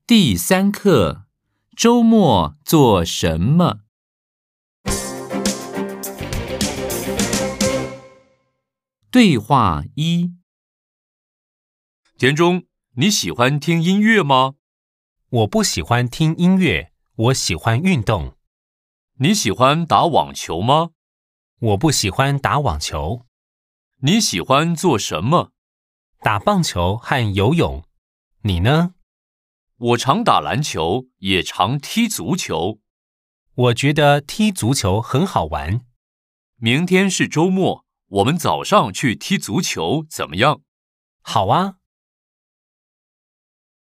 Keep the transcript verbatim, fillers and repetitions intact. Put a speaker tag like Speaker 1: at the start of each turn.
Speaker 1: 第三课，周末做什么？对话一：
Speaker 2: 田中，你喜欢听音乐吗？
Speaker 3: 我不喜欢听音乐，我喜欢运动。
Speaker 2: 你喜欢打网球吗？
Speaker 3: 我不喜欢打网球。
Speaker 2: 你喜欢做什么？
Speaker 3: 打棒球和游泳。你呢？
Speaker 2: 我常打篮球，也常踢足球。
Speaker 3: 我觉得踢足球很好玩。
Speaker 2: 明天是周末，我们早上去踢足球，怎么样？
Speaker 3: 好啊。